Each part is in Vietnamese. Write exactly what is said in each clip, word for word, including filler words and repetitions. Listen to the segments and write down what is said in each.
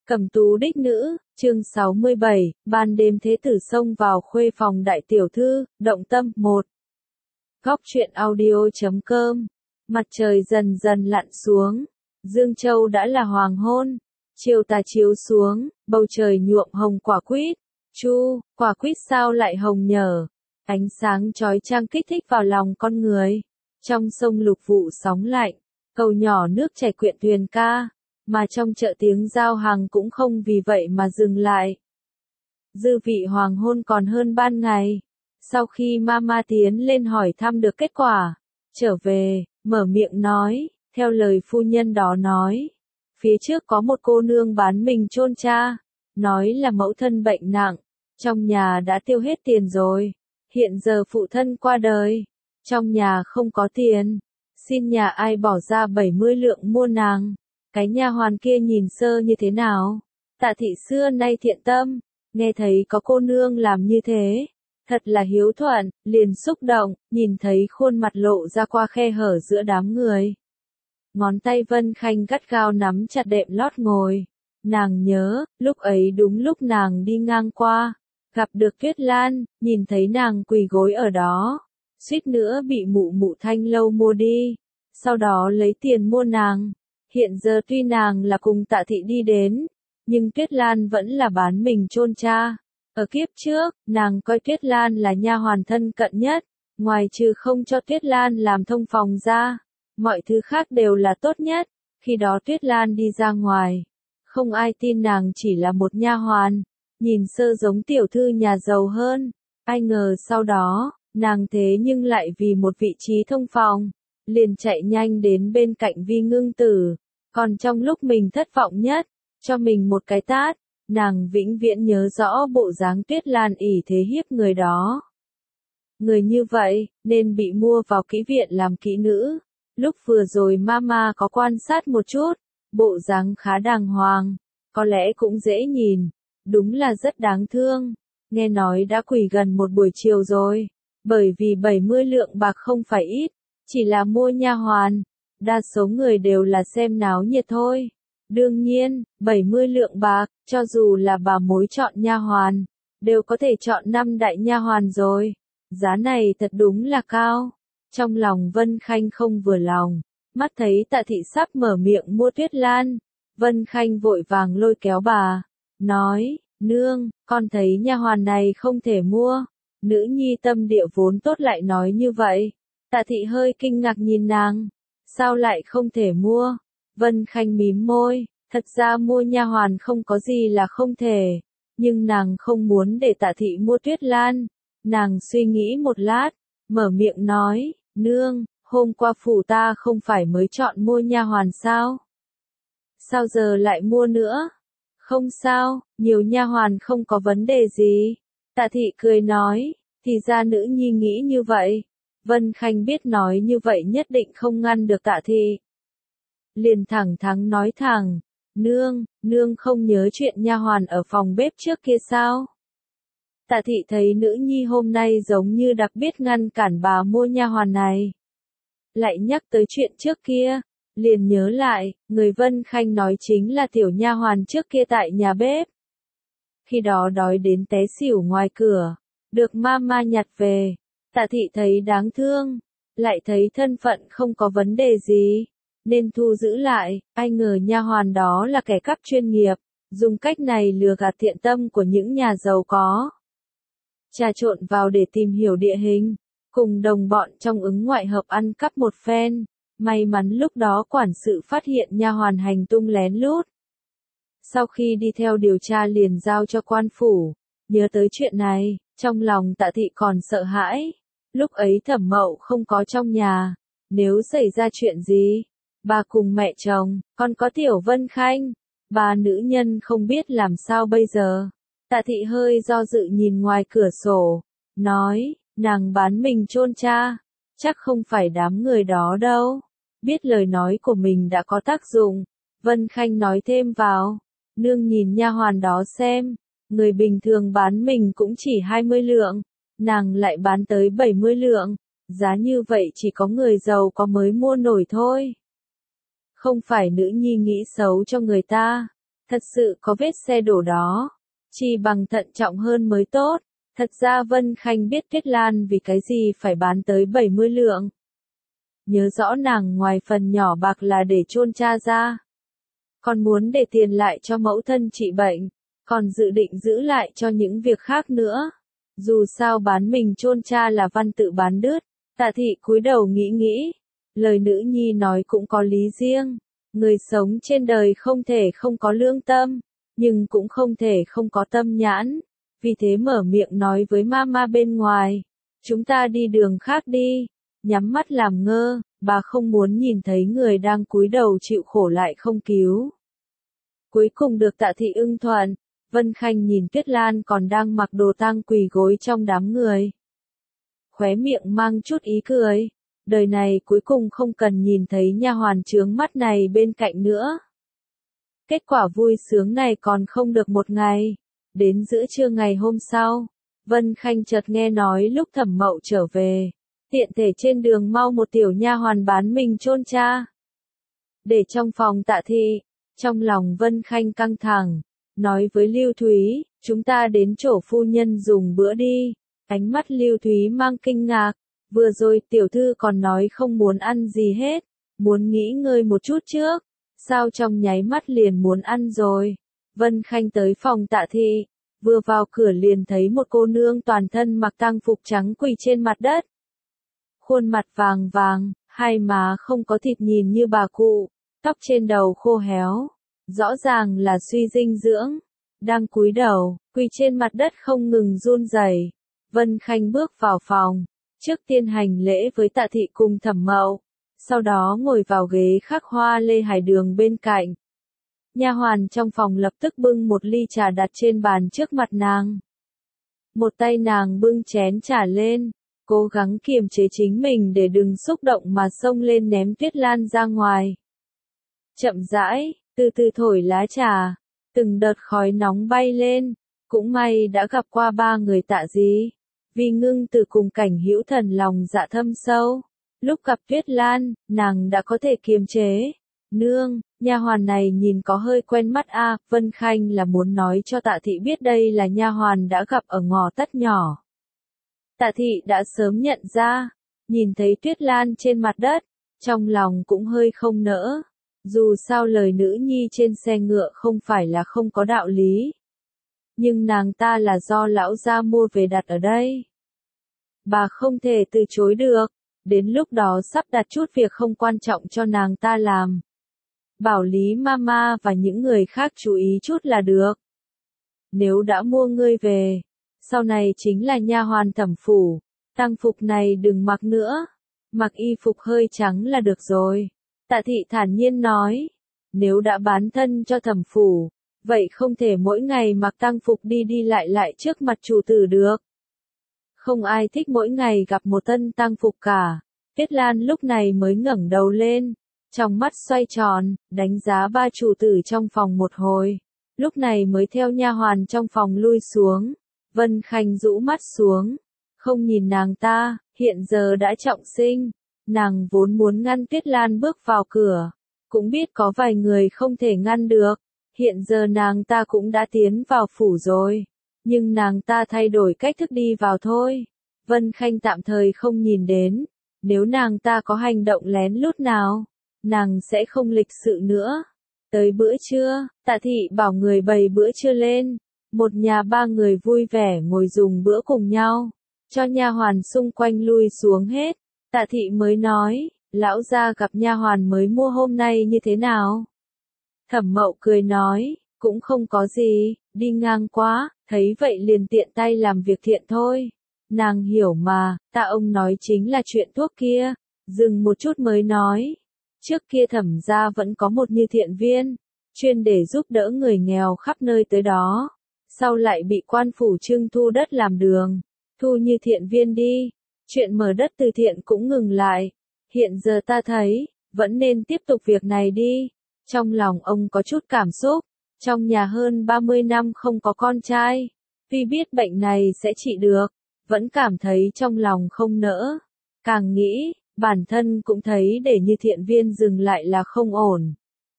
Cẩm tú đích nữ, chương sáu mươi bảy, ban đêm thế tử xông vào khuê phòng đại tiểu thư, động tâm, một. Góc truyện audio chấm com. Mặt trời dần dần lặn xuống. Dương Châu đã là hoàng hôn. Chiều tà chiếu xuống, bầu trời nhuộm hồng quả quýt. Chu, quả quýt sao lại hồng nhở? Ánh sáng chói chang kích thích vào lòng con người. Trong sông lục vụ sóng lạnh, cầu nhỏ nước chảy quyện thuyền ca. Mà trong chợ tiếng giao hàng cũng không vì vậy mà dừng lại. Dư vị hoàng hôn còn hơn ban ngày. Sau khi Mama tiến lên hỏi thăm được kết quả, trở về, mở miệng nói, theo lời phu nhân đó nói. Phía trước có một cô nương bán mình chôn cha, nói là mẫu thân bệnh nặng, trong nhà đã tiêu hết tiền rồi. Hiện giờ phụ thân qua đời, trong nhà không có tiền, xin nhà ai bỏ ra bảy mươi lượng mua nàng. Cái nha hoàn kia nhìn sơ như thế nào? Tạ thị xưa nay thiện tâm, nghe thấy có cô nương làm như thế, thật là hiếu thuận, liền xúc động, nhìn thấy khuôn mặt lộ ra qua khe hở giữa đám người. Ngón tay Vân Khanh gắt gao nắm chặt đệm lót ngồi. Nàng nhớ, lúc ấy đúng lúc nàng đi ngang qua, gặp được Tuyết Lan, nhìn thấy nàng quỳ gối ở đó, suýt nữa bị mụ mụ Thanh Lâu mua đi, sau đó lấy tiền mua nàng. Hiện giờ tuy nàng là cùng Tạ thị đi đến, nhưng Tuyết Lan vẫn là bán mình chôn cha. Ở kiếp trước, nàng coi Tuyết Lan là nha hoàn thân cận nhất, ngoài trừ không cho Tuyết Lan làm thông phòng ra, mọi thứ khác đều là tốt nhất. Khi đó Tuyết Lan đi ra ngoài, không ai tin nàng chỉ là một nha hoàn, nhìn sơ giống tiểu thư nhà giàu hơn. Ai ngờ sau đó, nàng thế nhưng lại vì một vị trí thông phòng, liền chạy nhanh đến bên cạnh Vi Ngưng Tử. Còn trong lúc mình thất vọng nhất, cho mình một cái tát, nàng vĩnh viễn nhớ rõ bộ dáng Tuyết Lan ỷ thế hiếp người đó. Người như vậy, nên bị mua vào kỹ viện làm kỹ nữ. Lúc vừa rồi Mama có quan sát một chút, bộ dáng khá đàng hoàng, có lẽ cũng dễ nhìn, đúng là rất đáng thương. Nghe nói đã quỳ gần một buổi chiều rồi, bởi vì bảy mươi lượng bạc không phải ít, chỉ là mua nha hoàn. Đa số người đều là xem náo nhiệt thôi. Đương nhiên, bảy mươi lượng bạc, cho dù là bà mối chọn nha hoàn, đều có thể chọn năm đại nha hoàn rồi. Giá này thật đúng là cao. Trong lòng Vân Khanh không vừa lòng, mắt thấy Tạ thị sắp mở miệng mua Tuyết Lan, Vân Khanh vội vàng lôi kéo bà, nói, nương, con thấy nha hoàn này không thể mua. Nữ nhi tâm địa vốn tốt lại nói như vậy. Tạ thị hơi kinh ngạc nhìn nàng. Sao lại không thể mua? Vân Khanh mím môi, thật ra mua nha hoàn không có gì là không thể, nhưng nàng không muốn để Tạ thị mua Tuyết Lan. Nàng suy nghĩ một lát, mở miệng nói, nương, hôm qua phủ ta không phải mới chọn mua nha hoàn sao? Sao giờ lại mua nữa? Không sao, nhiều nha hoàn không có vấn đề gì. Tạ thị cười nói, thì ra nữ nhi nghĩ như vậy. Vân Khanh biết nói như vậy nhất định không ngăn được Tạ thị. Liền thẳng thắn nói thẳng, nương, nương không nhớ chuyện nha hoàn ở phòng bếp trước kia sao? Tạ thị thấy nữ nhi hôm nay giống như đặc biệt ngăn cản bà mua nha hoàn này. Lại nhắc tới chuyện trước kia, liền nhớ lại, người Vân Khanh nói chính là tiểu nha hoàn trước kia tại nhà bếp. Khi đó đói đến té xỉu ngoài cửa, được Mama nhặt về. Tạ thị thấy đáng thương, lại thấy thân phận không có vấn đề gì, nên thu giữ lại. Ai ngờ nha hoàn đó là kẻ cắp chuyên nghiệp, dùng cách này lừa gạt thiện tâm của những nhà giàu có. Trà trộn vào để tìm hiểu địa hình, cùng đồng bọn trong ứng ngoại hợp ăn cắp một phen. May mắn lúc đó quản sự phát hiện nha hoàn hành tung lén lút. Sau khi đi theo điều tra liền giao cho quan phủ. Nhớ tới chuyện này, trong lòng Tạ thị còn sợ hãi. Lúc ấy Thẩm Mậu không có trong nhà, nếu xảy ra chuyện gì, bà cùng mẹ chồng, còn có tiểu Vân Khanh, bà nữ nhân không biết làm sao bây giờ. Tạ thị hơi do dự nhìn ngoài cửa sổ, nói, nàng bán mình chôn cha, chắc không phải đám người đó đâu. Biết lời nói của mình đã có tác dụng, Vân Khanh nói thêm vào, nương nhìn nha hoàn đó xem, người bình thường bán mình cũng chỉ hai mươi lượng. Nàng lại bán tới bảy mươi lượng, giá như vậy chỉ có người giàu có mới mua nổi thôi. Không phải nữ nhi nghĩ xấu cho người ta, Thật sự có vết xe đổ đó. Chỉ bằng thận trọng hơn mới tốt. Thật ra Vân Khanh biết Tuyết Lan vì cái gì phải bán tới bảy mươi lượng. Nhớ rõ nàng ngoài phần nhỏ bạc là để chôn cha ra. Còn muốn để tiền lại cho mẫu thân trị bệnh. Còn dự định giữ lại cho những việc khác nữa. Dù sao bán mình chôn cha là văn tự bán đứt. Tạ thị cúi đầu nghĩ nghĩ. Lời nữ nhi nói cũng có lý riêng. Người sống trên đời không thể không có lương tâm. Nhưng cũng không thể không có tâm nhãn. Vì thế mở miệng nói với mama bên ngoài. Chúng ta đi đường khác đi. Nhắm mắt làm ngơ. Bà không muốn nhìn thấy người đang cúi đầu chịu khổ lại không cứu. Cuối cùng được Tạ thị ưng thuận. Vân Khanh nhìn Tuyết Lan còn đang mặc đồ tang quỳ gối trong đám người. Khóe miệng mang chút ý cười. Đời này cuối cùng không cần nhìn thấy nha hoàn chướng mắt này bên cạnh nữa. Kết quả vui sướng này còn không được một ngày. Đến giữa trưa ngày hôm sau, Vân Khanh chợt nghe nói lúc Thẩm Mậu trở về, tiện thể trên đường mau một tiểu nha hoàn bán mình chôn cha. Để trong phòng Tạ thị, trong lòng Vân Khanh căng thẳng, nói với Lưu Thúy, chúng ta đến chỗ phu nhân dùng bữa đi. Ánh mắt Lưu Thúy mang kinh ngạc, vừa rồi tiểu thư còn nói không muốn ăn gì hết, muốn nghỉ ngơi một chút trước, sao trong nháy mắt liền muốn ăn rồi. Vân Khanh tới phòng Tạ thị, vừa vào cửa liền thấy một cô nương toàn thân mặc tang phục trắng quỳ trên mặt đất. Khuôn mặt vàng vàng, hai má không có thịt nhìn như bà cụ, tóc trên đầu khô héo, rõ ràng là suy dinh dưỡng, đang cúi đầu, quỳ trên mặt đất không ngừng run rẩy. Vân Khanh bước vào phòng, trước tiên hành lễ với Tạ thị cùng Thẩm Mậu, sau đó ngồi vào ghế khắc hoa lê hải đường bên cạnh. Nha hoàn trong phòng lập tức bưng một ly trà đặt trên bàn trước mặt nàng. Một tay nàng bưng chén trà lên, cố gắng kiềm chế chính mình để đừng xúc động mà xông lên ném Tuyết Lan ra ngoài. Chậm rãi, từ từ thổi lá trà, từng đợt khói nóng bay lên, cũng may đã gặp qua ba người Tạ gì. Vì Ngưng Từ cùng Cảnh Hữu Thần lòng dạ thâm sâu, lúc gặp Tuyết Lan, nàng đã có thể kiềm chế. Nương, nha hoàn này nhìn có hơi quen mắt a. À, Vân Khanh là muốn nói cho Tạ thị biết đây là nha hoàn đã gặp ở ngõ tắt nhỏ. Tạ thị đã sớm nhận ra, nhìn thấy Tuyết Lan trên mặt đất, trong lòng cũng hơi không nỡ. Dù sao lời nữ nhi trên xe ngựa không phải là không có đạo lý. Nhưng nàng ta là do lão gia mua về đặt ở đây. Bà không thể từ chối được, đến lúc đó sắp đặt chút việc không quan trọng cho nàng ta làm. Bảo Lý Mama và những người khác chú ý chút là được. Nếu đã mua ngươi về, sau này chính là nha hoàn Thẩm phủ, tang phục này đừng mặc nữa, mặc y phục hơi trắng là được rồi. Tạ thị thản nhiên nói, nếu đã bán thân cho Thẩm phủ, vậy không thể mỗi ngày mặc tang phục đi đi lại lại trước mặt chủ tử được. Không ai thích mỗi ngày gặp một thân tang phục cả. Tuyết Lan lúc này mới ngẩng đầu lên, trong mắt xoay tròn, đánh giá ba chủ tử trong phòng một hồi. Lúc này mới theo nha hoàn trong phòng lui xuống. Vân Khanh rũ mắt xuống, không nhìn nàng ta, hiện giờ đã trọng sinh. Nàng vốn muốn ngăn Tuyết Lan bước vào cửa, cũng biết có vài người không thể ngăn được. Hiện giờ nàng ta cũng đã tiến vào phủ rồi, nhưng nàng ta thay đổi cách thức đi vào thôi. Vân Khanh tạm thời không nhìn đến, nếu nàng ta có hành động lén lút nào, nàng sẽ không lịch sự nữa. Tới bữa trưa, Tạ thị bảo người bày bữa trưa lên, một nhà ba người vui vẻ ngồi dùng bữa cùng nhau, cho nha hoàn xung quanh lui xuống hết. Tạ thị mới nói, lão gia gặp nha hoàn mới mua hôm nay như thế nào? Thẩm Mậu cười nói, cũng không có gì, đi ngang quá, thấy vậy liền tiện tay làm việc thiện thôi. Nàng hiểu mà, Tạ ông nói chính là chuyện thuốc kia. Dừng một chút mới nói, trước kia Thẩm gia vẫn có một như thiện viên, chuyên để giúp đỡ người nghèo khắp nơi tới đó. Sau lại bị quan phủ trưng thu đất làm đường, thu như thiện viên đi, chuyện mở đất từ thiện cũng ngừng lại. Hiện giờ ta thấy, vẫn nên tiếp tục việc này đi. Trong lòng ông có chút cảm xúc, trong nhà hơn ba mươi năm không có con trai, tuy biết bệnh này sẽ trị được, vẫn cảm thấy trong lòng không nỡ. Càng nghĩ, bản thân cũng thấy để như thiện viên dừng lại là không ổn.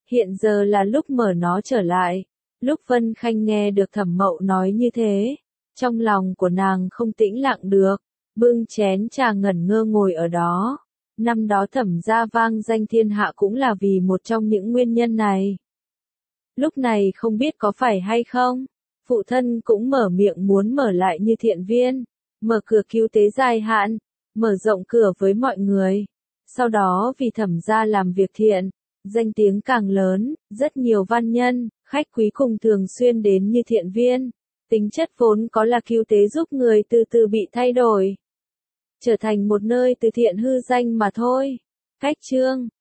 hiện giờ là lúc mở nó trở lại. Lúc Vân Khanh nghe được Thẩm Mậu nói như thế, trong lòng của nàng không tĩnh lặng được, bưng chén trà ngẩn ngơ ngồi ở đó. Năm đó Thẩm gia vang danh thiên hạ cũng là vì một trong những nguyên nhân này. Lúc này không biết có phải hay không, phụ thân cũng mở miệng muốn mở lại Như Thiện Viên, mở cửa cứu tế dài hạn, mở rộng cửa với mọi người. Sau đó vì Thẩm gia làm việc thiện, danh tiếng càng lớn, rất nhiều văn nhân, khách quý cùng thường xuyên đến Như Thiện Viên. Tính chất vốn có là cứu tế giúp người từ từ bị thay đổi, trở thành một nơi từ thiện hư danh mà thôi. Cách chương